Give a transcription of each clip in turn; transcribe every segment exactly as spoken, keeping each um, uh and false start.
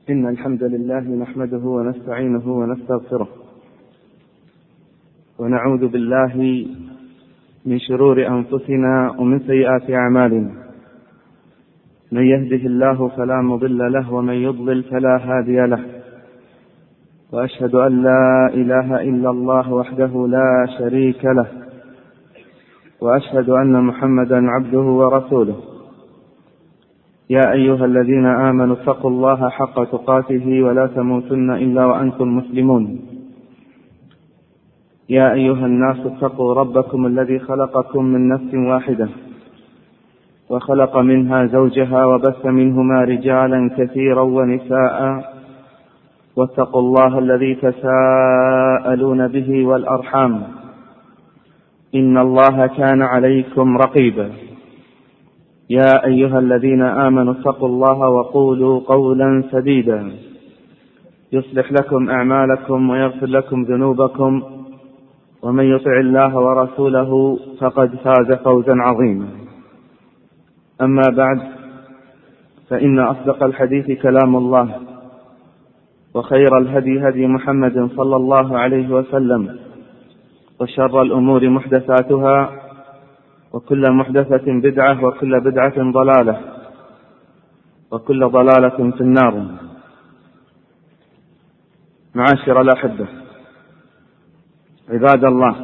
إن الحمد لله نحمده ونستعينه ونستغفره ونعوذ بالله من شرور أنفسنا ومن سيئات أعمالنا. من يهده الله فلا مضل له ومن يضلل فلا هادي له، وأشهد أن لا إله إلا الله وحده لا شريك له، وأشهد أن محمدا عبده ورسوله. يا أيها الذين آمنوا اتقوا الله حق تقاته ولا تموتن إلا وأنتم مسلمون. يا أيها الناس اتقوا ربكم الذي خلقكم من نفس واحدة وخلق منها زوجها وبث منهما رجالا كثيرا ونساء، واتقوا الله الذي تساءلون به والأرحام إن الله كان عليكم رقيبا. يا أيها الذين آمنوا اتقوا الله وقولوا قولا سديدا يصلح لكم أعمالكم ويغفر لكم ذنوبكم، ومن يطع الله ورسوله فقد فاز فوزا عظيما. أما بعد، فإن أصدق الحديث كلام الله، وخير الهدي هدي محمد صلى الله عليه وسلم، وشر الأمور محدثاتها، وكل محدثة بدعة، وكل بدعة ضلالة، وكل ضلالة في النار. معاشر الأحبة، عباد الله،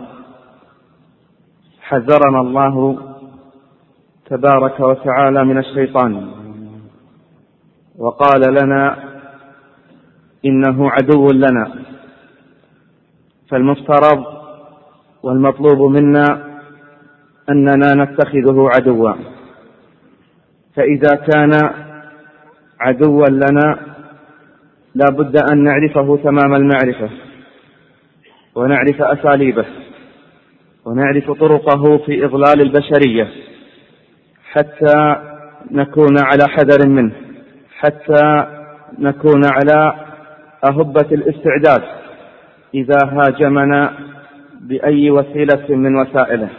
حذرنا الله تبارك وتعالى من الشيطان، وقال لنا إنه عدو لنا، فالمفترض والمطلوب منا أننا نتخذه عدوا. فإذا كان عدوا لنا لا بد أن نعرفه تمام المعرفة، ونعرف أساليبه، ونعرف طرقه في إضلال البشرية، حتى نكون على حذر منه، حتى نكون على أهبة الاستعداد إذا هاجمنا بأي وسيلة من وسائله.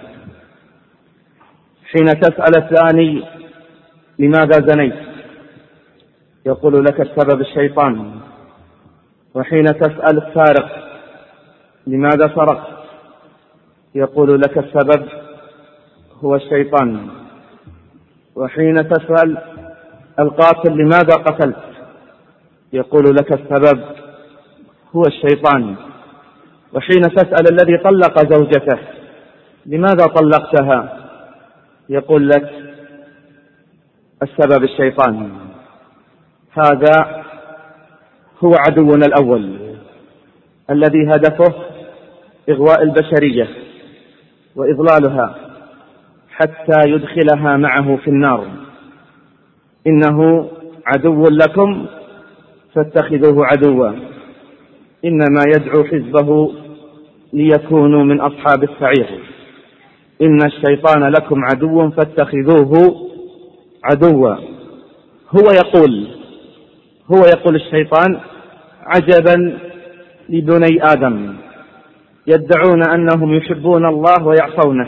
حين تسأل الثاني لماذا زنيت يقول لك السبب الشيطان، وحين تسأل السارق لماذا سرقت يقول لك السبب هو الشيطان، وحين تسأل القاتل لماذا قتلت يقول لك السبب هو الشيطان، وحين تسأل الذي طلق زوجته لماذا طلقتها يقول لك السبب الشيطان. هذا هو عدونا الأول، الذي هدفه إغواء البشرية وإضلالها حتى يدخلها معه في النار. إنه عدو لكم فاتخذوه عدوا، إنما يدعو حزبه ليكونوا من أصحاب السعير. إن الشيطان لكم عدو فاتخذوه عدوا. هو يقول هو يقول الشيطان: عجبا لبني آدم، يدعون أنهم يحبون الله ويعصونه،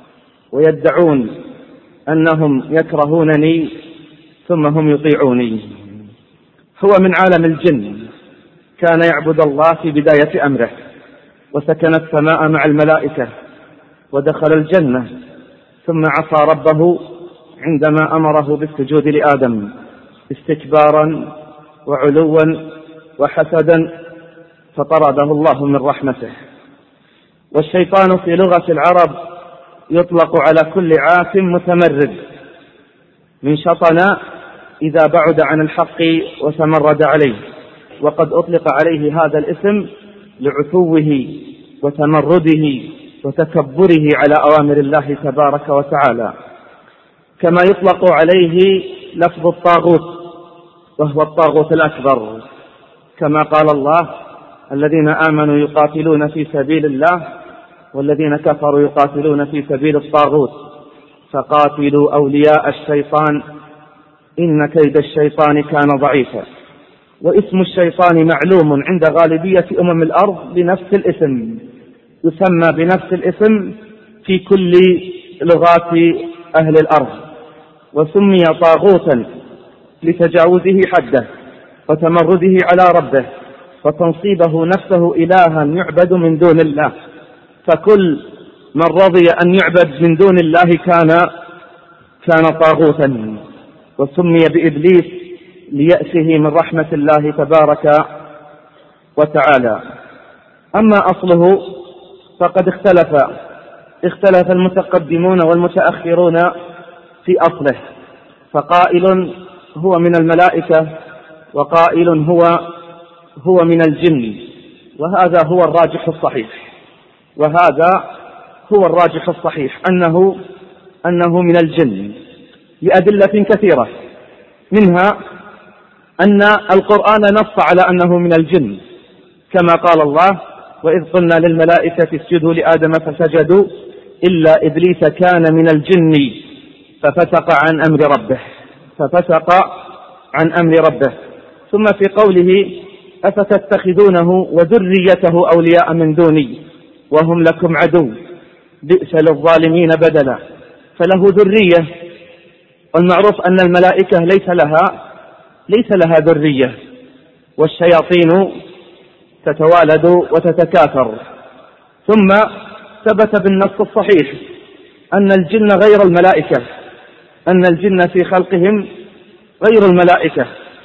ويدعون أنهم يكرهونني ثم هم يطيعوني. هو من عالم الجن، كان يعبد الله في بداية أمره، وسكن السماء مع الملائكة، ودخل الجنة، ثم عصى ربه عندما أمره بالسجود لآدم استكبارا وعلوا وحسدا، فطرده الله من رحمته. والشيطان في لغة العرب يطلق على كل عاف متمرد، من شطن إذا بعد عن الحق وتمرد عليه، وقد أطلق عليه هذا الاسم لعتوه وتمرده وتكبره على أوامر الله تبارك وتعالى. كما يطلق عليه لفظ الطاغوت، وهو الطاغوت الأكبر، كما قال الله: الذين آمنوا يقاتلون في سبيل الله، والذين كفروا يقاتلون في سبيل الطاغوت، فقاتلوا أولياء الشيطان إن كيد الشيطان كان ضعيفا. واسم الشيطان معلوم عند غالبية أمم الأرض بنفس الاسم، يسمى بنفس الاسم في كل لغات أهل الأرض، وسمي طاغوتا لتجاوزه حده، وتمرده على ربه وتنصيبه نفسه إلها يعبد من دون الله. فكل من رضي أن يعبد من دون الله كان كان طاغوتا، وسمي بإبليس ليأسه من رحمة الله تبارك وتعالى. أما أصله فقد اختلف اختلف المتقدمون والمتأخرون في أصله، فقائل هو من الملائكة وقائل هو هو من الجن، وهذا هو الراجح الصحيح وهذا هو الراجح الصحيح أنه أنه من الجن لأدلة كثيرة، منها أن القرآن نص على أنه من الجن، كما قال الله: وإذ قلنا للملائكة اسجدوا لآدم فسجدوا إلا إبليس كان من الجن ففسق عن أمر ربه ففسق عن أمر ربه. ثم في قوله: أفتتخذونه وذريته أولياء من دوني وهم لكم عدو بئس للظالمين بدلا. فله ذرية، والمعروف أن الملائكة ليس لها ليس لها ذرية، والشياطين تتوالد وتتكاثر. ثم ثبت بالنص الصحيح أن الجن غير الملائكة أن الجن في خلقهم غير الملائكة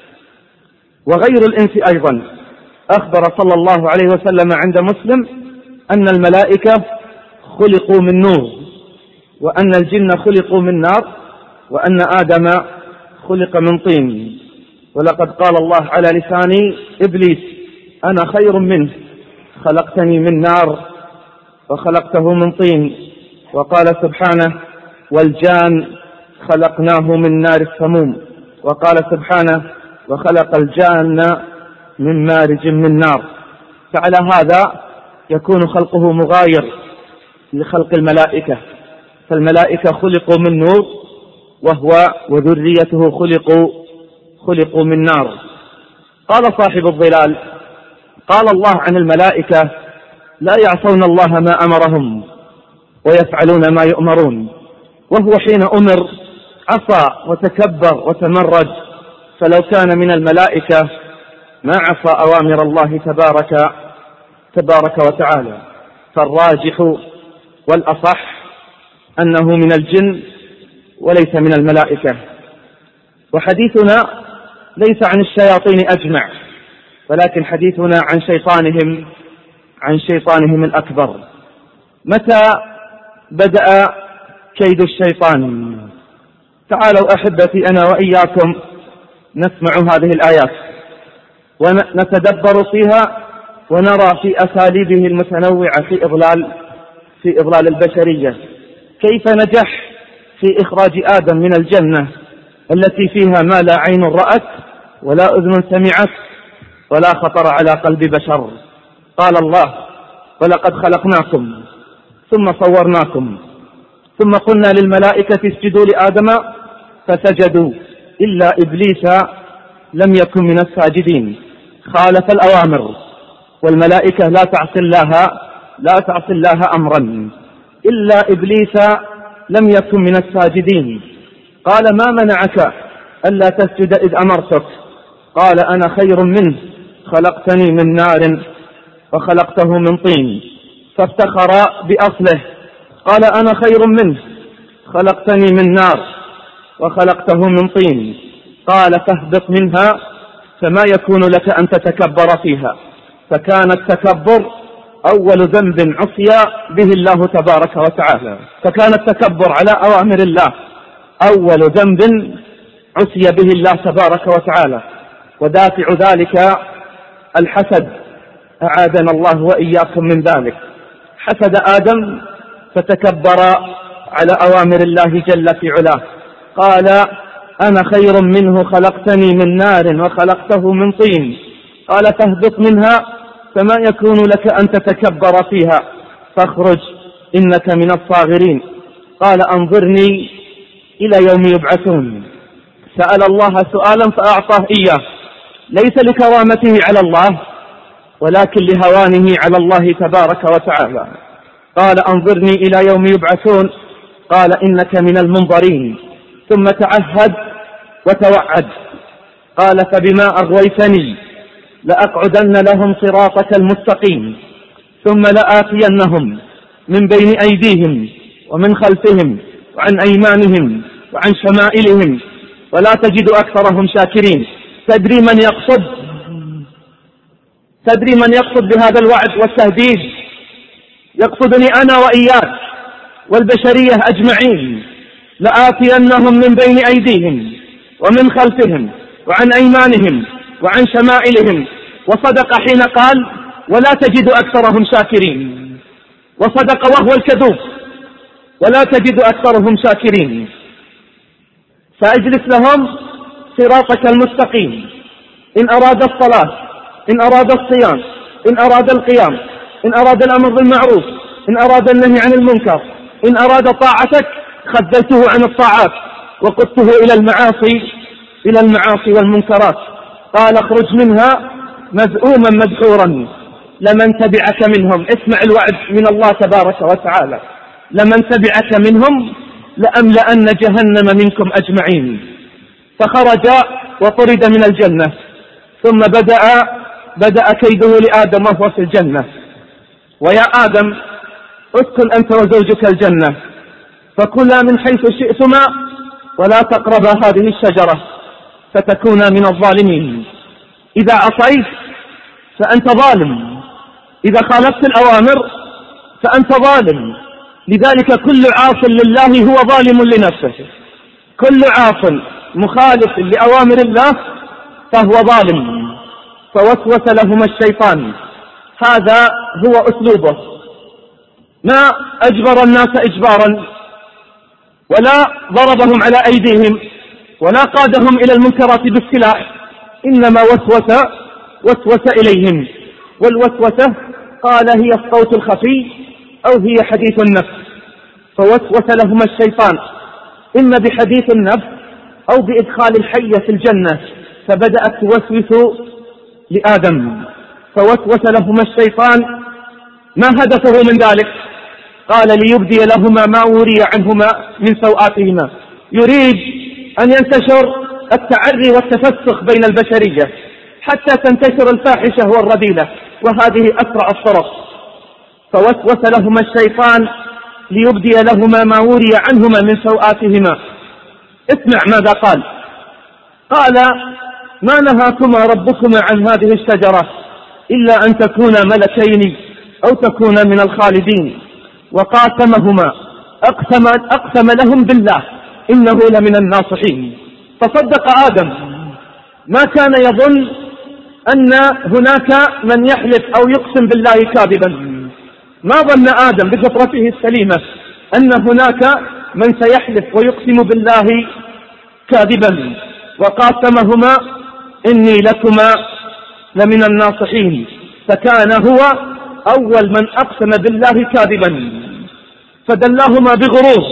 وغير الإنس أيضا. أخبر صلى الله عليه وسلم عند مسلم أن الملائكة خلقوا من نور، وأن الجن خلقوا من نار، وأن آدم خلق من طين. ولقد قال الله على لسان إبليس: أنا خير منه خلقتني من نار وخلقته من طين. وقال سبحانه: والجان خلقناه من نار السموم. وقال سبحانه: وخلق الجان من مارج من نار. فعلى هذا يكون خلقه مغاير لخلق الملائكة، فالملائكة خلقوا من نور وهو وذريته خلقوا خلقوا من نار. قال صاحب الظلال: قال الله عن الملائكة: لا يعصون الله ما أمرهم ويفعلون ما يؤمرون. وهو حين أمر عصى وتكبر وتمرد، فلو كان من الملائكة ما عصى أوامر الله تبارك تبارك وتعالى. فالراجح والأصح أنه من الجن وليس من الملائكة. وحديثنا ليس عن الشياطين أجمع، ولكن حديثنا عن شيطانهم عن شيطانهم الأكبر. متى بدأ كيد الشيطان؟ تعالوا أحبتي أنا وإياكم نسمع هذه الآيات ونتدبر فيها ونرى في أساليبه المتنوعة في إضلال في إضلال البشرية كيف نجح في إخراج آدم من الجنة التي فيها ما لا عين رأت ولا أذن سمعت ولا خطر على قلب بشر. قال الله: ولقد خلقناكم ثم صورناكم ثم قلنا للملائكة اسجدوا لآدم فسجدوا إلا إبليس لم يكن من الساجدين. خالف الأوامر، والملائكة لا تعصي الله لا تعصي الله أمرا، إلا إبليس لم يكن من الساجدين. قال: ما منعك ألا تسجد إذ أمرتك؟ قال: أنا خير منه خلقتني من نار وخلقته من طين. فافتخر بأصله، قال: أنا خير منه خلقتني من نار وخلقته من طين. قال: فاهبط منها فما يكون لك أن تتكبر فيها. فكان التكبر أول ذنب عصي به الله تبارك وتعالى فكان التكبر على أوامر الله أول ذنب عصي به الله تبارك وتعالى. ودافع ذلك الحسد، أعاذنا الله وإياكم من ذلك. حسد آدم فتكبر على أوامر الله جل في علاه. قال: أنا خير منه خلقتني من نار وخلقته من طين. قال: فاهبط منها فما يكون لك أن تتكبر فيها فاخرج إنك من الصاغرين. قال: أنظرني إلى يوم يبعثون. سأل الله سؤالا فأعطاه إياه، ليس لكرامته على الله ولكن لهوانه على الله تبارك وتعالى. قال: أنظرني إلى يوم يبعثون. قال: إنك من المنظرين. ثم تعهد وتوعد قال فبما أغويتني لأقعدن لهم صراطك المستقيم ثم لآتينهم من بين أيديهم ومن خلفهم وعن أيمانهم وعن شمائلهم ولا تجد أكثرهم شاكرين. تدري من يقصد تدري من يقصد بهذا الوعد والتهديد؟ يقصدني أنا وإياك والبشرية أجمعين. لآتينهم من بين أيديهم ومن خلفهم وعن أيمانهم وعن شمائلهم. وصدق حين قال ولا تجد أكثرهم شاكرين، وصدق وهو الكذوب، ولا تجد أكثرهم شاكرين. فأجلس لهم صراطك المستقيم إن أراد الصلاة، إن أراد الصيام، إن أراد القيام، إن أراد الأمر بالمعروف، إن أراد النهي عن المنكر، إن أراد طاعتك خذلته عن الطاعات وقدته إلى المعاصي إلى المعاصي والمنكرات. قال اخرج منها مذءوما مدحورا لمن تبعك منهم. اسمع الوعد من الله تبارك وتعالى: لمن تبعك منهم لأملأن جهنم منكم أجمعين. فخرج وطرد من الجنة، ثم بدأ بدأ كيده لآدم وهو في الجنة: ويا آدم اسكن أنت وزوجك الجنة فكلا من حيث شئتما ولا تقربا هذه الشجرة فتكونا من الظالمين. إذا عصيت فأنت ظالم، إذا خالفت الأوامر فأنت ظالم. لذلك كل عاص لله هو ظالم لنفسه، كل عاص مخالف لأوامر الله فهو ظالم. فوسوس لهما الشيطان، هذا هو أسلوبه. ما أجبر الناس إجبارا، ولا ضربهم على أيديهم، ولا قادهم إلى المنكرات بالسلاح، إنما وسوس وسوس إليهم. والوسوسة قال هي الصوت الخفي أو هي حديث النفس. فوسوس لهما الشيطان إما بحديث النفس أو بإدخال الحية في الجنة، فبدأت توسوس لآدم. فوسوس لهما الشيطان، ما هدفه من ذلك؟ قال ليبدي لهما ما وري عنهما من سوآتهما. يريد أن ينتشر التعري والتفسخ بين البشرية حتى تنتشر الفاحشة والرذيلة، وهذه أسرع الطرق. فوسوس لهما الشيطان ليبدي لهما ما وري عنهما من سوآتهما. اسمع ماذا قال. قال ما نهاكما ربكما عن هذه الشجرة إلا أن تكونا ملكين أو تكونا من الخالدين. وقاسمهما، أقسم, أقسم لهم بالله إنه لمن الناصحين. فصدق آدم، ما كان يظن أن هناك من يحلف أو يقسم بالله كاذبا. ما ظن آدم بفطرته السليمة أن هناك من سيحلف ويقسم بالله كاذبا. وقاسمهما إني لكما لمن الناصحين. فكان هو أول من أقسم بالله كاذبا، فدلاهما بغرور.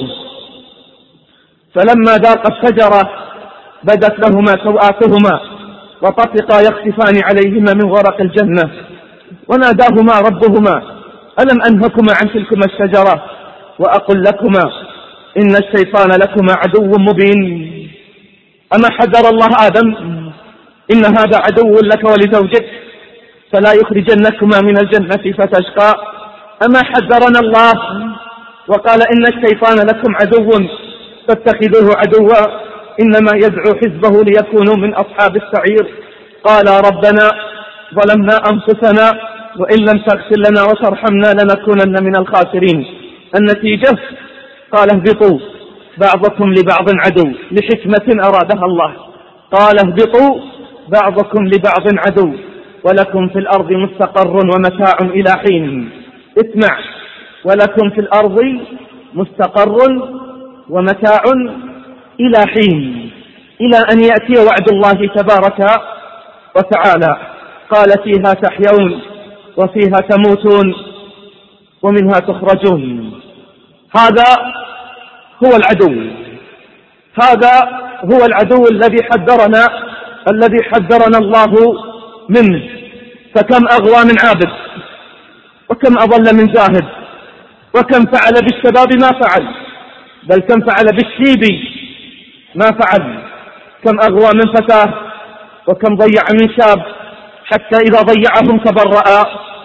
فلما ذاق الشجرة بدت لهما سوآتهما وطفقا يخسفان عليهما من ورق الجنة. وناداهما ربهما ألم أنهكما عن تلكما الشجرة وأقل لكما إن الشيطان لكما عدو مبين. أما حذر الله آدم إن هذا عدو لك ولزوجك فلا يخرجنكما من الجنة فتشقى. أما حذرنا الله وقال إن الشيطان لكم عدو فاتخذوه عدوا إنما يدعو حزبه ليكونوا من أصحاب السعير. قال ربنا ظلمنا أنفسنا وإن لم تغفر لنا وترحمنا لنكونن من الخاسرين. النتيجة قال اهبطوا بعضكم لبعض عدو لحكمة أرادها الله. قال اهبطوا بعضكم لبعض عدو ولكم في الأرض مستقر ومتاع إلى حين. اسمع، ولكم في الأرض مستقر ومتاع إلى حين، إلى أن يأتي وعد الله تبارك وتعالى. قال فيها تحيون وفيها تموتون ومنها تخرجون. هذا هو العدو، هذا هو العدو الذي حذرنا الذي حذرنا الله منه. فكم أغوى من عابد، وكم أضل من زاهد، وكم فعل بالشباب ما فعل، بل كم فعل بالشيب ما فعل. كم أغوى من فتاة وكم ضيع من شاب حتى إذا ضيعهم تبرأ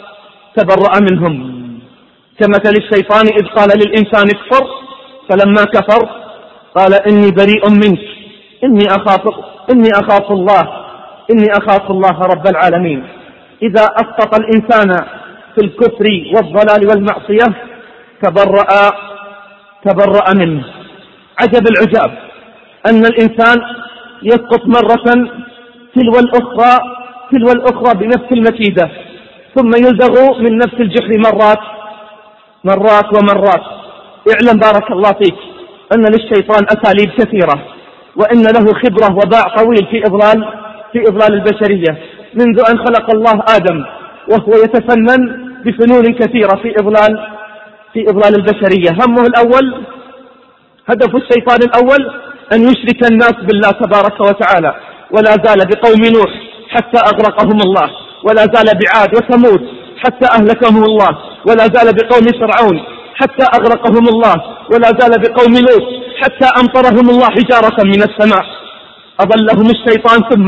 تبرأ منهم، كمثل الشيطان إذ قال للإنسان اكفر فلما كفر قال إني بريء منك إني أخاف إني أخاف الله إني أخاف الله رب العالمين. إذا أسقط الإنسان في الكفر والضلال والمعصية تبرأ تبرأ منه. عجب العجاب أن الإنسان يسقط مرة تلو الأخرى تلو الأخرى بنفس المكيدة، ثم يلدغ من نفس الجحر مرات مرات ومرات. اعلم بارك الله فيك أن للشيطان أساليب كثيرة، وإن له خبرة وباع طويل في إضلال في إضلال البشرية منذ أن خلق الله آدم، وهو يتفنن بفنون كثيرة في إضلال في إضلال البشرية. همه الأول، هدف الشيطان الأول أن يشرك الناس بالله تبارك وتعالى، ولا زال بقوم نوح حتى أغرقهم الله، ولا زال بعاد وثمود حتى أهلكهم الله، ولا زال بقوم فرعون حتى أغرقهم الله، ولا زال بقوم لوط حتى أمطرهم الله حجارة من السماء. أضلهم الشيطان ثم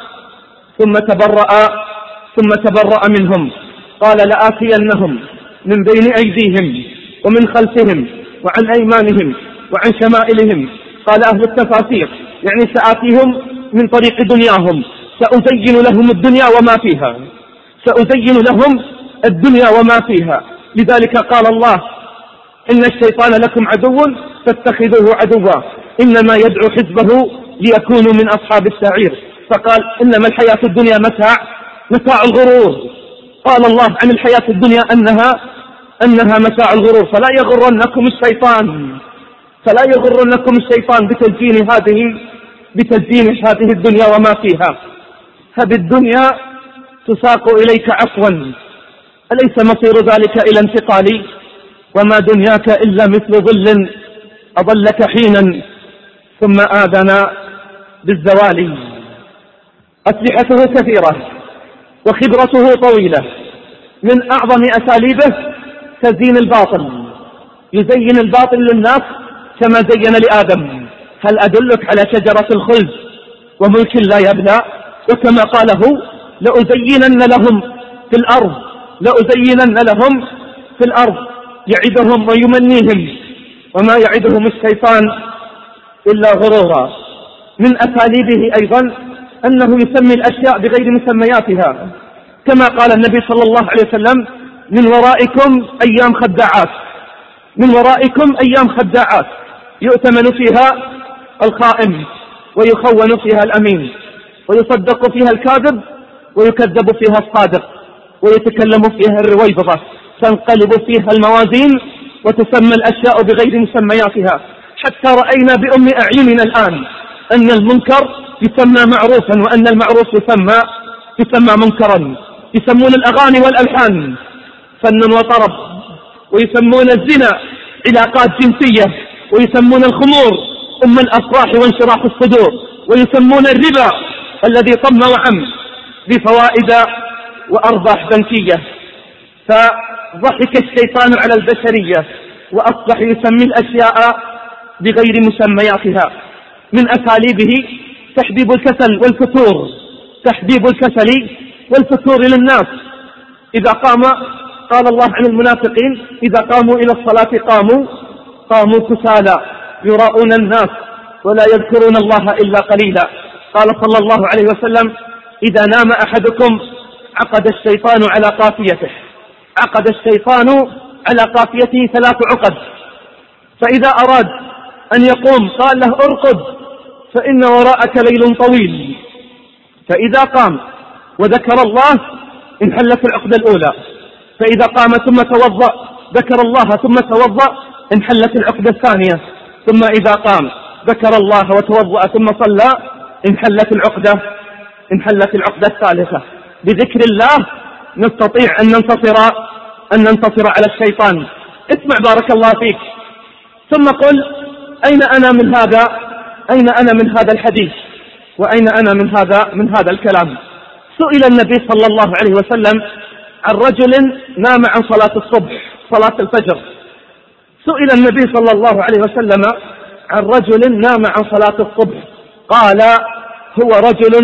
ثم تبرأ ثم تبرأ منهم. قال لآتينهم من بين أيديهم ومن خلفهم وعن أيمانهم وعن شمائلهم. قال أهل التفاسير يعني سآتيهم من طريق دنياهم، سأزين لهم الدنيا وما فيها سأزين لهم الدنيا وما فيها. لذلك قال الله إن الشيطان لكم عدو فاتخذوه عدوا إنما يدعو حزبه ليكونوا من أصحاب السعير. فقال إنما الحياة الدنيا متاع متاع الغرور. قال الله عن الحياة الدنيا أنها أنها متاع الغرور. فلا يغرنكم الشيطان فلا يغرنكم الشيطان بتزيين هذه بتزيين هذه الدنيا وما فيها. هذه الدنيا تساق إليك عفوا، أليس مصير ذلك إلى انتقال؟ وما دنياك إلا مثل ظل أضلك حينا ثم آذن بالزوال. أسلحته كثيرة وخبرته طويلة. من أعظم أساليبه تزيين الباطل، يزين الباطل للناس كما زين لآدم. هل أدلك على شجرة الخلد وملك لا يبلى؟ وكما قاله لأزينن لهم في الأرض لأزينن لهم في الأرض يعدهم ويمنيهم وما يعدهم الشيطان إلا غرورا. من أساليبه أيضا أنه يسمي الأشياء بغير مسمياتها، كما قال النبي صلى الله عليه وسلم من ورائكم أيام خداعات من ورائكم أيام خداعات يؤتمن فيها الخائن ويخون فيها الأمين ويصدق فيها الكاذب ويكذب فيها الصادق ويتكلم فيها الرويبضة، تنقلب فيها الموازين وتسمى الأشياء بغير مسمياتها. حتى رأينا بأم أعيننا الآن أن المنكر يسمى معروفا وأن المعروف يسمى يسمى منكرا. يسمون الأغاني والألحان فن وطرب، ويسمون الزنا علاقات جنسية، ويسمون الخمور أم الأفراح وانشراح الصدور، ويسمون الربا الذي طم وعم بفوائد وأرباح بنكية. فضحك الشيطان على البشرية وأصبح يسمي الأشياء بغير مسمياتها. من أساليبه تحبيب الكسل والفتور تحبيب الكسل والفتور للناس. إذا قام قال الله عن المنافقين إذا قاموا إلى الصلاة قاموا قاموا كسالى يراؤون الناس ولا يذكرون الله إلا قليلا. قال صلى الله عليه وسلم إذا نام أحدكم عقد الشيطان على قافيته عقد الشيطان على قافيته ثلاث عقد، فإذا أراد أن يقوم قال له ارقد فإن وراءك ليل طويل. فإذا قام وذكر الله انحلت العقدة الأولى، فإذا قام ثم توضأ ذكر الله ثم توضأ انحلت العقدة الثانية، ثم إذا قام ذكر الله وتوضأ ثم صلى انحلت العقدة انحلت العقدة الثالثة. بذكر الله نستطيع أن ننتصر أن ننتصر على الشيطان. اسمع بارك الله فيك، ثم قل أين أنا من هذا أين أنا من هذا الحديث وأين أنا من هذا من هذا الكلام. سئل النبي صلى الله عليه وسلم عن رجل نام عن صلاة الصبح صلاة الفجر. سئل النبي صلى الله عليه وسلم عن رجل نام عن صلاة الصبح قال هو رجل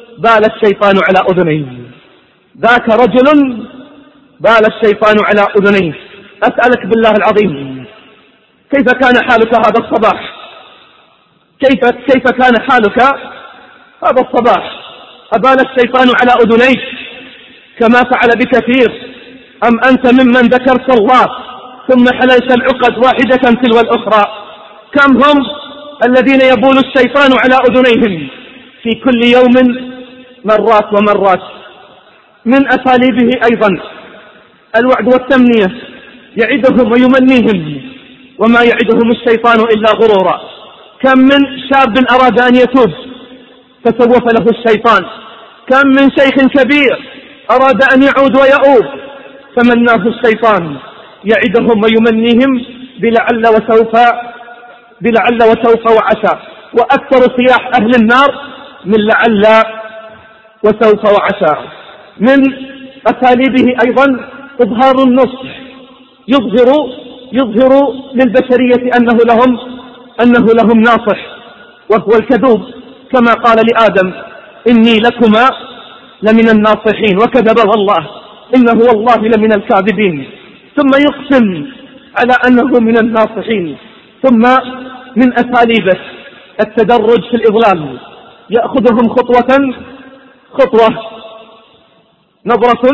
بال الشيطان على أذنيه. ذاك رجل بال الشيطان على أذنيه. أسألك بالله العظيم، كيف كان حالك هذا الصباح؟ كيف, كيف كان حالك هذا الصباح؟ أبال الشيطان على أذنيك كما فعل بكثير، أم أنت ممن ذكرت الله ثم حللت العقد واحدة تلو الأخرى؟ كم هم الذين يبول الشيطان على أذنيهم في كل يوم مرات ومرات. من أساليبه أيضا الوعد والتمنية، يعدهم ويمنيهم، وما يعدهم الشيطان إلا غرورا. كم من شاب أراد أن يتوب فسوف له الشيطان، كم من شيخ كبير أراد أن يعود ويؤوب فمناه الشيطان، يعدهم ويمنيهم بلعل وسوف بلعل وسوف وعسى. وأكثر صياح أهل النار من لعل وسوف وعسى. من أساليبه أيضا إظهار النصح، يظهر يظهر للبشرية أنه لهم أنه لهم ناصح، وهو الكذوب، كما قال لآدم إني لكما لمن الناصحين، وكذب والله إنه والله لمن الكاذبين، ثم يقسم على أنه من الناصحين. ثم من أساليبه التدرج في الإضلال، يأخذهم خطوة خطوة، نظرة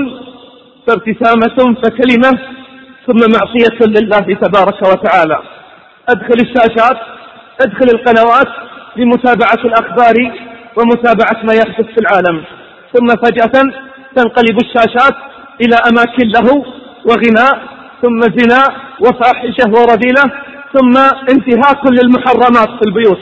فابتسامة فكلمة ثم معصية لله تبارك وتعالى. أدخل الشاشات، أدخل القنوات لمتابعة الأخبار ومتابعة ما يحدث في العالم، ثم فجأة تنقلب الشاشات إلى أماكن له وغناء، ثم زنا وفاحشة ورذيلة، ثم انتهاك للمحرمات في البيوت،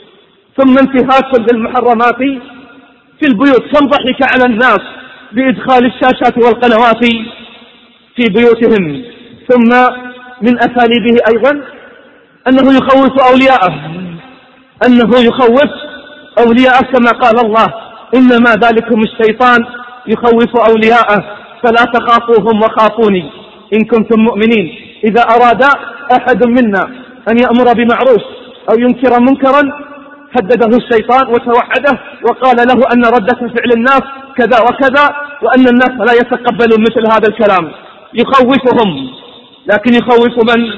ثم انتهاك للمحرمات في البيوت. كم ضحك على الناس بإدخال الشاشات والقنوات في بيوتهم. ثم من أساليبه أيضا أنه يخوف أولياءه، أنه يخوف أولياءه كما قال الله إنما ذلكم الشيطان يخوف أولياءه فلا تخافوهم وخافوني إن كنتم مؤمنين. إذا أراد أحد منا أن يأمر بمعروف أو ينكر منكرا هدده الشيطان وتوعده وقال له أن ردة فعل الناس كذا وكذا، وأن الناس لا يتقبلون مثل هذا الكلام. يخوفهم، لكن يخوف من؟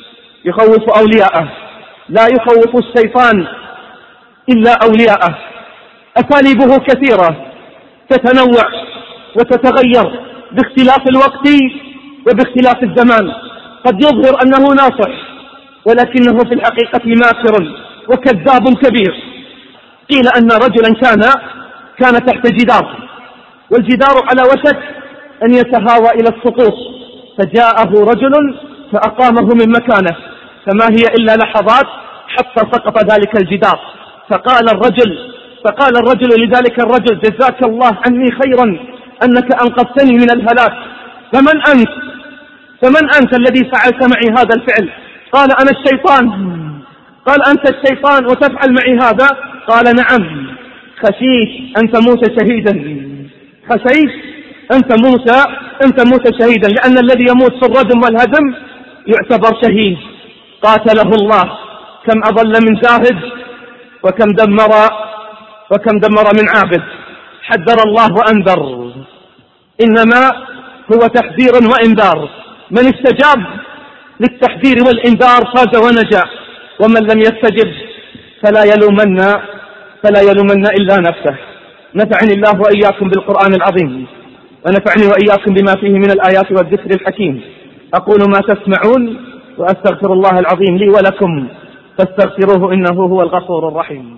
يخوف أولياءه، لا يخوف الشيطان إلا أولياءه. أساليبه كثيرة تتنوع وتتغير باختلاف الوقت وباختلاف الزمان. قد يظهر أنه ناصح ولكنه في الحقيقة ماكر وكذاب كبير. قيل أن رجلا كان كان تحت جدار، والجدار على وشك أن يتهاوى إلى السقوط، فجاءه رجل فأقامه من مكانه، فما هي إلا لحظات حتى سقط ذلك الجدار. فقال الرجل فقال الرجل لذلك الرجل جزاك الله عني خيرا أنك أنقذتني من الهلاك، فمن أنت فمن أنت الذي فعلت معي هذا الفعل؟ قال أنا الشيطان. قال أنت الشيطان وتفعل معي هذا؟ قال نعم، خشيت أن تموت شهيدا، خشيت أن تموت أن تموت شهيدا، لأن الذي يموت في الردم والهدم يعتبر شهيد. قاتله الله، كم أضل من زاهد وكم دمر وكم دمر من عابد. حذر الله وأنذر، إنما هو تحذير وإنذار. من استجاب للتحذير والإنذار فاز ونجا، ومن لم يستجب فلا يلومن فلا يلومن إلا نفسه. نفعني الله وإياكم بالقرآن العظيم، ونفعني وإياكم بما فيه من الآيات والذكر الحكيم. أقول ما تسمعون وأستغفر الله العظيم لي ولكم فاستغفروه إنه هو الغفور الرحيم.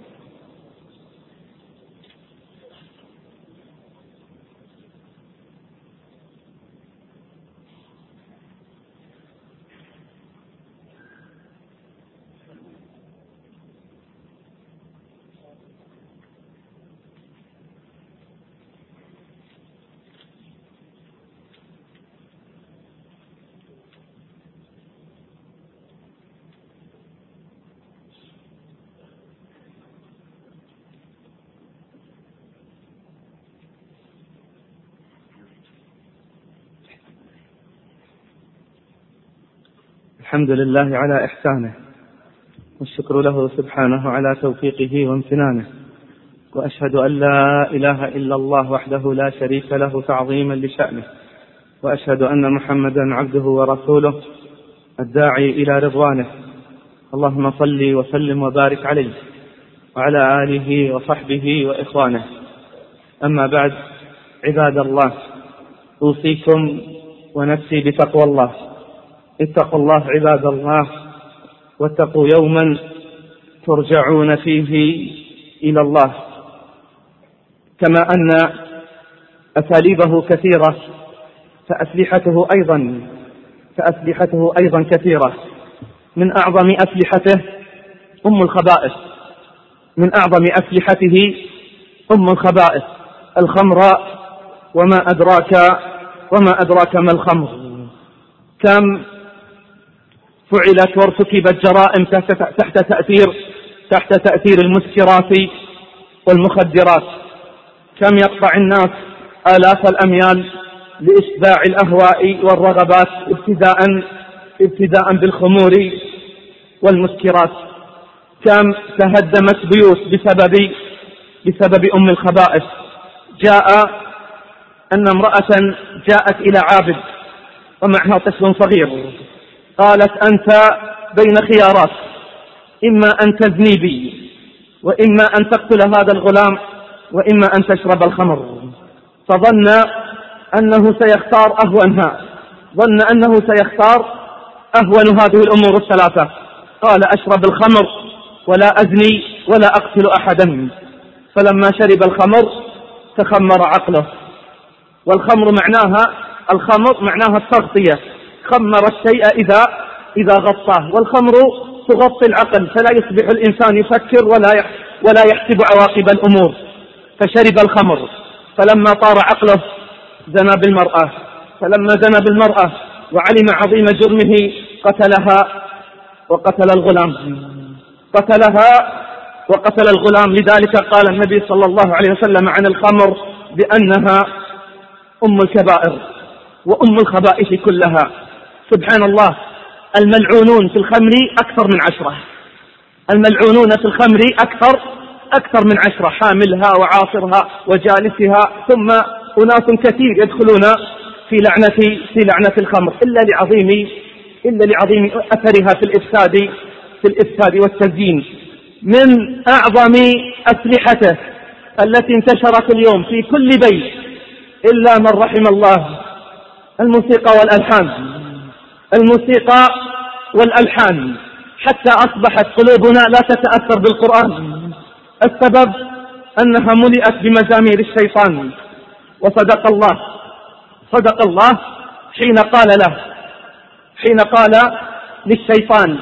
الحمد لله على إحسانه، والشكر له سبحانه على توفيقه وامتنانه، وأشهد أن لا إله إلا الله وحده لا شريك له تعظيما لشأنه، وأشهد أن محمدا عبده ورسوله الداعي إلى رضوانه. اللهم صل وسلم وبارك عليه وعلى آله وصحبه وإخوانه. أما بعد، عباد الله، أوصيكم ونفسي بتقوى الله. اتقوا الله عباد الله، واتقوا يوما ترجعون فيه إلى الله. كما أن أساليبه كثيرة فأسلحته أيضا فأسلحته أيضا كثيرة. من أعظم أسلحته أم الخبائث من أعظم أسلحته أم الخبائث الخمر. وما أدراك وما أدراك ما الخمر. كم فعلت وارتكبت جرائم تحت تأثير تحت تأثير المسكرات والمخدرات. كم يقطع الناس آلاف الأميال لإشباع الأهواء والرغبات ابتداء ابتداء بالخمور والمسكرات. كم تهدمت بيوت بسبب بسبب أم الخبائث. جاء أن امرأة جاءت إلى عابد ومعها طفل صغير، قالت: أنت بين خيارات، إما أن تزني بي، وإما أن تقتل هذا الغلام، وإما أن تشرب الخمر. فظن أنه سيختار أهونها ظن أنه سيختار أهون هذه الأمور الثلاثة. قال: أشرب الخمر ولا أزني ولا أقتل أحدا. فلما شرب الخمر تخمر عقله. والخمر معناها الخمر معناها التغطية. خمر الشيء إذا إذا غطاه، والخمر تغطي العقل، فلا يصبح الإنسان يفكر ولا ولا يحسب عواقب الأمور. فشرب الخمر، فلما طار عقله زنى بالمرأة. فلما زنى بالمرأة وعلم عظيم جرمه قتلها وقتل الغلام قتلها وقتل الغلام. لذلك قال النبي صلى الله عليه وسلم عن الخمر بأنها أم الكبائر وأم الخبائث كلها. سبحان الله، الملعونون في الخمر أكثر من عشرة الملعونون في الخمر أكثر أكثر من عشرة حاملها وعاصرها وجالسها، ثم أناس كثير يدخلون في لعنة في لعنة الخمر إلا لعظيم إلا لعظيم أثرها في الإفساد في الإفساد والتزيين. من أعظم أسلحته التي انتشرت اليوم في كل بيت إلا من رحم الله الموسيقى والألحان الموسيقى والألحان حتى أصبحت قلوبنا لا تتأثر بالقرآن. السبب أنها ملئت بمزامير الشيطان. وصدق الله صدق الله حين قال له حين قال للشيطان: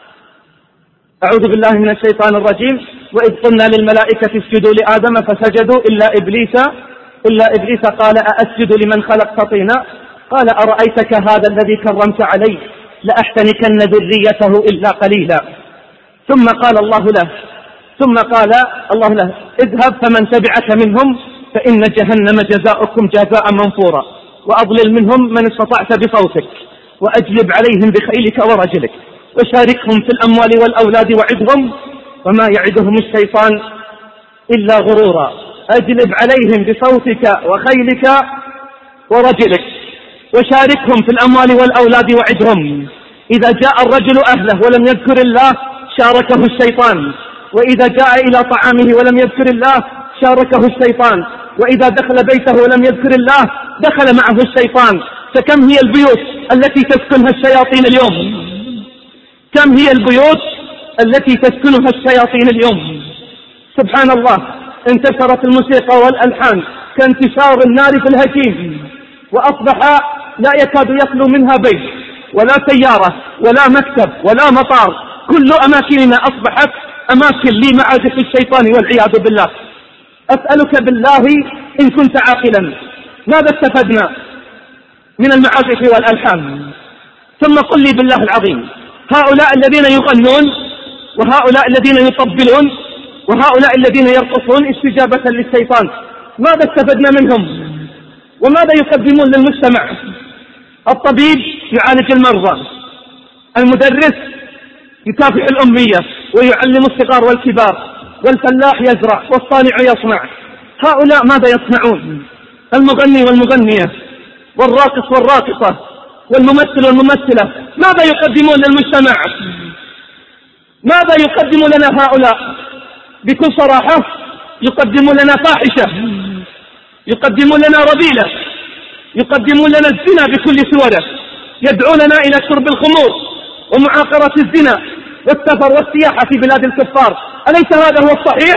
أعوذ بالله من الشيطان الرجيم: وإذ قلنا للملائكة اسجدوا لآدم فسجدوا إلا إبليس إلا إبليس قال: أأسجد لمن خلقت طينا؟ قال: أرأيتك هذا الذي كرمت عليه لأحتنكن ذريته إلا قليلا. ثم قال الله له ثم قال الله له: اذهب فمن تبعك منهم فإن جهنم جزاؤكم جزاء منفورا، وأضلل منهم من استطعت بصوتك، وأجلب عليهم بخيلك ورجلك، وشاركهم في الأموال والأولاد وعدهم، وما يعدهم الشيطان إلا غرورا. أجلب عليهم بصوتك وخيلك ورجلك، وشاركهم في الأموال والأولاد وعدهم. إذا جاء الرجل أهله ولم يذكر الله شاركه الشيطان، وإذا جاء إلى طعامه ولم يذكر الله شاركه الشيطان، وإذا دخل بيته ولم يذكر الله دخل معه الشيطان. فكم هي البيوت التي تسكنها الشياطين اليوم كم هي البيوت التي تسكنها الشياطين اليوم. سبحان الله، انتشرت الموسيقى والألحان كانتشار النار في الهشيم، وأصبح لا يكاد يخلو منها بيت ولا سيارة ولا مكتب ولا مطار. كل أماكننا أصبحت أماكن لمعازف الشيطان والعياذ بالله. أسألك بالله إن كنت عاقلا، ماذا استفدنا من المعازف والألحان؟ ثم قل لي بالله العظيم، هؤلاء الذين يغنون، وهؤلاء الذين يطبلون، وهؤلاء الذين يرقصون استجابة للشيطان، ماذا استفدنا منهم؟ وماذا يقدمون للمجتمع؟ الطبيب يعالج المرضى، المدرس يكافح الأمية ويعلم الصغار والكبار، والفلاح يزرع والصانع يصنع. هؤلاء ماذا يصنعون؟ المغني والمغنية والراقص والراقصة والممثل والممثلة ماذا يقدمون للمجتمع؟ ماذا يقدم لنا هؤلاء؟ بكل صراحة يقدمون لنا فاحشة، يقدمون لنا رذيلة، يقدمون لنا الزنا بكل صوره، يدعوننا إلى شرب الخمور ومعاقرة الزنا والسفر والسياحة في بلاد الكفار. أليس هذا هو الصحيح؟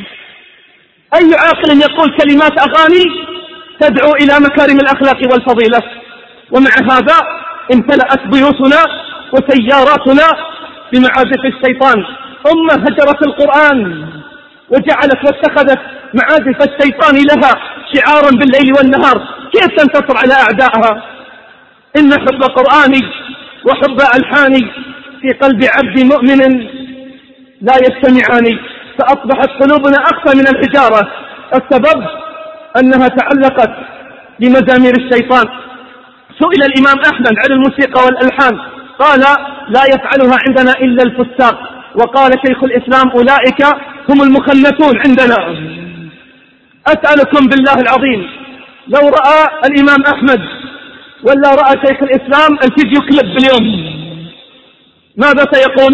أي عاقل يقول كلمات أغاني تدعو إلى مكارم الأخلاق والفضيلة؟ ومع هذا امتلأت بيوتنا وسياراتنا بمعازف الشيطان. أمة هجرت القرآن وجعلت واتخذت معازف الشيطان لها شعارا بالليل والنهار. كيف تنتصر على أعدائها؟ إن حب قرآني وحب ألحاني في قلب عبد مؤمن لا يجتمعان، فأصبحت قلوبنا أخفى من الحجارة. السبب أنها تعلقت بمزامير الشيطان. سئل الإمام أحمد عن الموسيقى والألحان قال لا يفعلها عندنا إلا الفساق، وقال شيخ الإسلام أولئك هم المخنثون عندنا. أسألكم بالله العظيم لو رأى الإمام أحمد ولا رأى شيخ الإسلام الفيديو كليب باليوم ماذا سيقول؟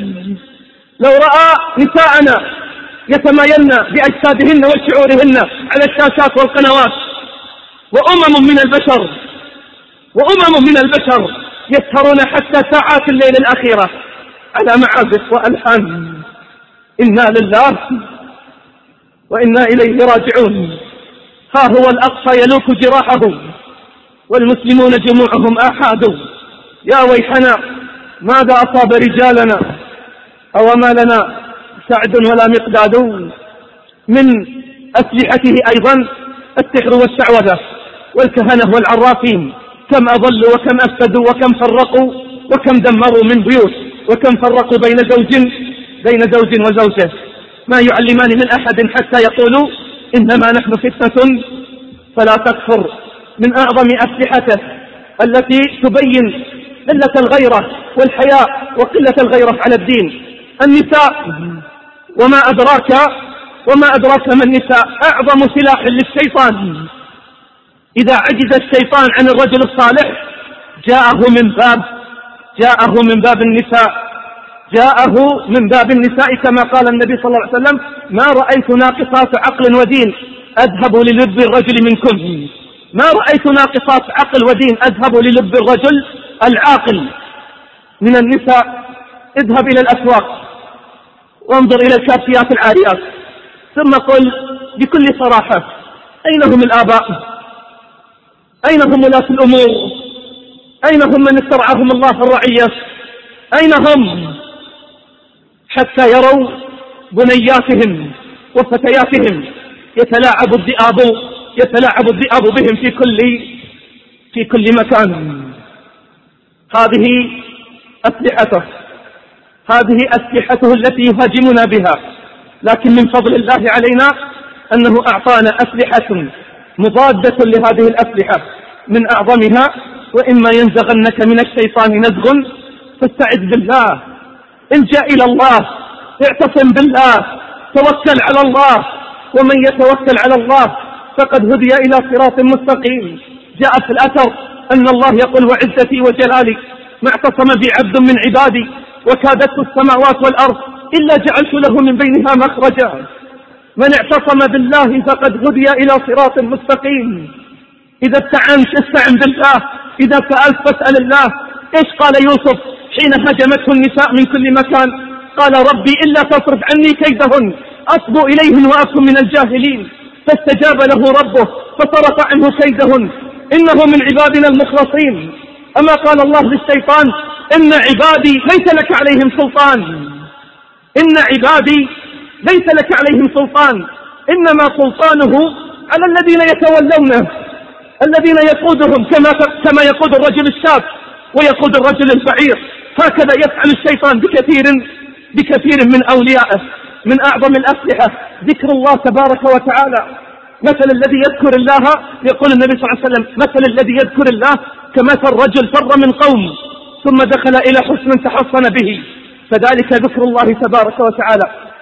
لو رأى نساءنا يتمايلن بأجسادهن وشعورهن على الشاشات والقنوات، وأمم من البشر وأمم من البشر يسهرون حتى ساعات الليل الأخيرة على معازف وألحان. إنا لله وإنا إليه راجعون. ها هو الأقصى يلوك جراحه والمسلمون جموعهم آحاد. يا ويحنا ماذا أصاب رجالنا أو ما لنا سعد ولا مقداد. من أسلحته أيضا السحر والشعوذة والكهنة والعرافين. كم أضلوا وكم أفسدوا وكم فرقوا وكم دمروا من بيوت وكم فرقوا بين زوج بين زوج وزوجه. ما يعلمان من أحد حتى يقولوا إنما نحن فتنة فلا تكفر. من أعظم أسلحته التي تبين قلة الغيرة والحياء وقلة الغيرة على الدين النساء. وما أدراك وما أدراك ما النساء؟ أعظم سلاح للشيطان. إذا عجز الشيطان عن الرجل الصالح جاءه من باب جاءه من باب النساء جاءه من باب النساء كما قال النبي صلى الله عليه وسلم ما رأيت ناقصات عقل ودين أذهب للب الرجل منكن. ما رأيت ناقصات عقل ودين أذهب للب الرجل العاقل من النساء. اذهب إلى الأسواق وانظر إلى الكاسيات العاريات ثم قل بكل صراحة أين هم الآباء؟ أين هم ولاة الأمور؟ أين هم من استرعاهم الله في الرعية؟ أين هم حتى يروا بنياتهم وفتياتهم يتلاعب الذئاب يتلاعب الذئاب بهم في كل في كل مكان؟ هذه أسلحته هذه أسلحته التي يهاجمنا بها. لكن من فضل الله علينا أنه أعطانا أسلحة مضادة لهذه الأسلحة. من أعظمها وإما ينزغنك من الشيطان نزغ فاستعذ بالله، الجأ إلى الله، اعتصم بالله، توكل على الله، ومن يتوكل على الله فقد هدي إلى صراط مستقيم. جاء في الأثر أن الله يقول وعزتي وجلالي ما اعتصم بي عبد من عبادي وكادته السماوات والأرض إلا جعلت له من بينها مخرجا. من اعتصم بالله فقد هدي إلى صراط مستقيم. إذا استعنت استعن بالله، إذا سألت فاسأل الله. إيش قال يوسف حين هجمته النساء من كل مكان؟ قال ربي إلا تصرف عني كيدهن أصب إليهن وأكن من الجاهلين. فاستجاب له ربه فصرف عنه كيدهن إنه من عبادنا المخلصين. أما قال الله للشيطان إن عبادي ليس لك عليهم سلطان إن عبادي ليس لك عليهم سلطان إنما سلطانه على الذين يتولونه الذين يقودهم كما كما يقود الرجل الشاب ويقود الرجل البعير. هكذا يفعل الشيطان بكثير بكثير من أوليائه. من أعظم الأسلحة ذكر الله تبارك وتعالى. مثل الذي يذكر الله يقول النبي صلى الله عليه وسلم مثل الذي يذكر الله كمثل رجل فر من قوم ثم دخل إلى حصن تحصن به، فذلك ذكر الله تبارك وتعالى.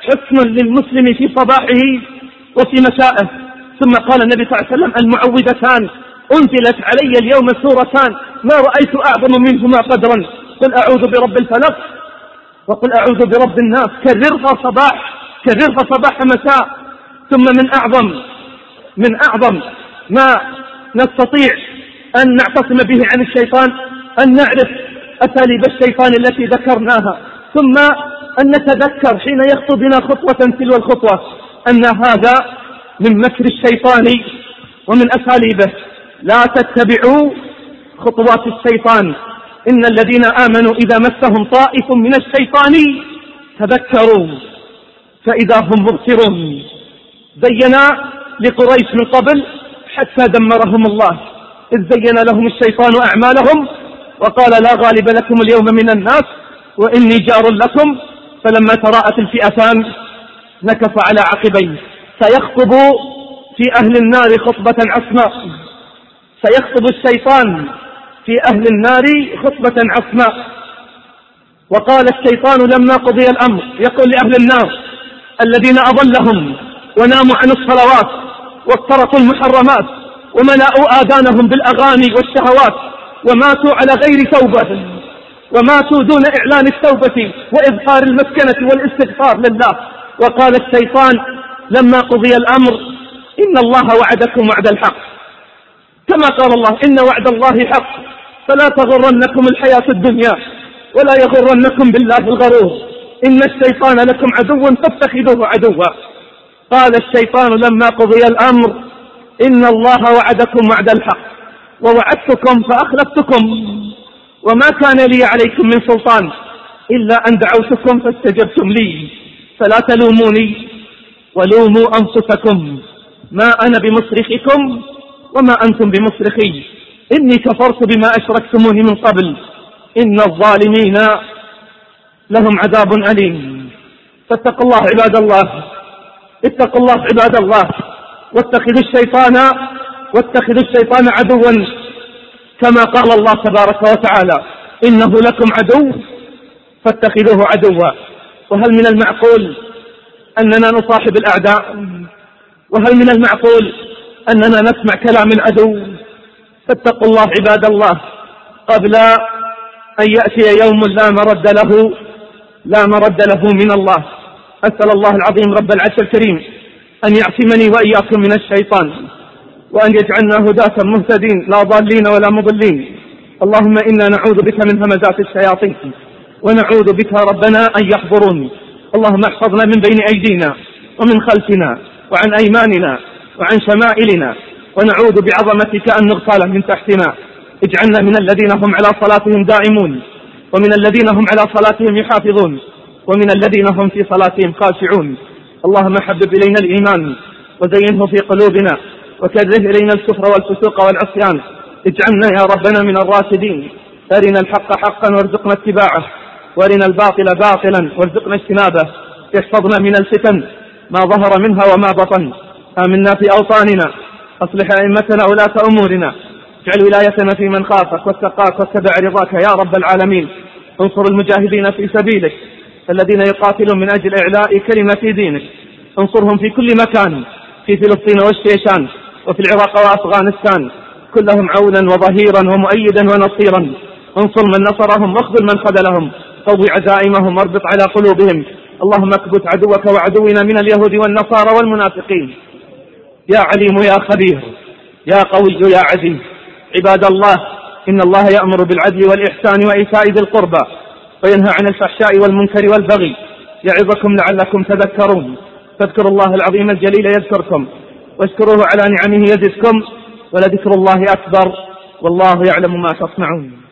حصن للمسلم في صباحه وفي مسائه. ثم قال النبي صلى الله عليه وسلم: المعوذتان أنزلت علي اليوم سورتان ما رأيت أعظم منهما قدرا، قل أعوذ برب الفلق وقل أعوذ برب الناس، كررها صباح كررها صباح مساء. ثم من أعظم من أعظم ما نستطيع أن نعتصم به عن الشيطان أن نعرف أساليب الشيطان التي ذكرناها، ثم أن نتذكر حين يخطو بنا خطوة تلو الخطوة أن هذا من مكر الشيطان ومن أساليبه. لا تتبعوا خطوات الشيطان، إن الذين آمنوا إذا مسهم طائف من الشيطان تذكروا فإذا هم مبصرون. زينا لقريش من قبل حتى دمرهم الله، إذ زين لهم الشيطان أعمالهم وقال: لا غالب لكم اليوم من الناس وإني جار لكم، فلما تراءت الفئتان نكص على عقبيه. سيخطب في أهل النار خطبة عصماء، سيخطب الشيطان في أهل النار خطبة عصماء. وقال الشيطان لما قضي الأمر يقول لأهل النار الذين أضلهم وناموا عن الصلوات وافترقوا المحرمات وملأوا آذانهم بالأغاني والشهوات وماتوا على غير توبة، وماتوا دون إعلان التوبة وإظهار المسكنة والاستغفار لله. وقال الشيطان لما قضي الأمر: إن الله وعدكم وعد الحق، كما قال الله: إن وعد الله حق فلا تغرنكم الحياة الدنيا ولا يغرنكم بالله الغرور، إن الشيطان لكم عدو فاتخذوه عدوا. قال الشيطان لما قضي الأمر: إن الله وعدكم وعد الحق ووعدتكم فأخلفتكم وما كان لي عليكم من سلطان إلا أن دعوتكم فاستجبتم لي، فلا تلوموني ولوموا أنفسكم، ما أنا بمصرخكم وما أنتم بمصرخي، إني كفرت بما أشركتموني من قبل، إن الظالمين لهم عذاب أليم. فاتقوا الله عباد الله، اتقوا الله عباد الله، واتخذوا الشيطان واتخذوا الشيطان عدوا كما قال الله تبارك وتعالى: إنه لكم عدو فاتخذوه عدوا. وهل من المعقول أننا نصاحب الأعداء؟ وهل من المعقول أننا نسمع كلام العدو؟ فاتقوا الله عباد الله قبل أن يأتي يوم لا مرد له لا مرد له من الله. أسأل الله العظيم رب العرش الكريم أن يعصمني وإياكم من الشيطان، وأن يجعلنا هداة مهتدين لا ضالين ولا مضلين. اللهم إنا نعوذ بك من همزات الشياطين ونعوذ بك ربنا أن يحضرون. اللهم احفظنا من بين أيدينا ومن خلفنا وعن أيماننا وعن شمائلنا، ونعوذ بعظمتك أن نغتال من تحتنا. اجعلنا من الذين هم على صلاتهم دائمون، ومن الذين هم على صلاتهم يحافظون، ومن الذين هم في صلاتهم خاشعون. اللهم حبب إلينا الإيمان وزينه في قلوبنا، وكره إلينا الكفر والفسوق والعصيان. اجعلنا يا ربنا من الراشدين. أرنا الحق حقا وارزقنا اتباعه، وارنا الباطل باطلا وارزقنا اجتنابه. احفظنا من الفتن ما ظهر منها وما بطن. آمنا في أوطاننا، أصلح أئمتنا ولاة أمورنا، اجعل ولايتنا في من خافك واتقاك واتبع رضاك يا رب العالمين. انصر المجاهدين في سبيلك الذين يقاتلون من أجل إعلاء كلمة دينك، انصرهم في كل مكان، في فلسطين والشيشان وفي العراق وأفغانستان، كلهم عونا وظهيرا ومؤيدا ونصيرا. انصر من نصرهم واخذل من خذلهم، قوي عزائمهم واربط على قلوبهم. اللهم اكبت عدوك وعدونا من اليهود والنصارى والمنافقين. يا عليم يا خبير يا قوي يا عزيز. عباد الله، إن الله يأمر بالعدل والإحسان وإيتاء ذي القربى وينهى عن الفحشاء والمنكر والبغي، يعظكم لعلكم تذكرون. فاذكروا الله العظيم الجليل يذكركم، واشكروه على نعمه يزدكم، ولذكر الله أكبر، والله يعلم ما تصنعون.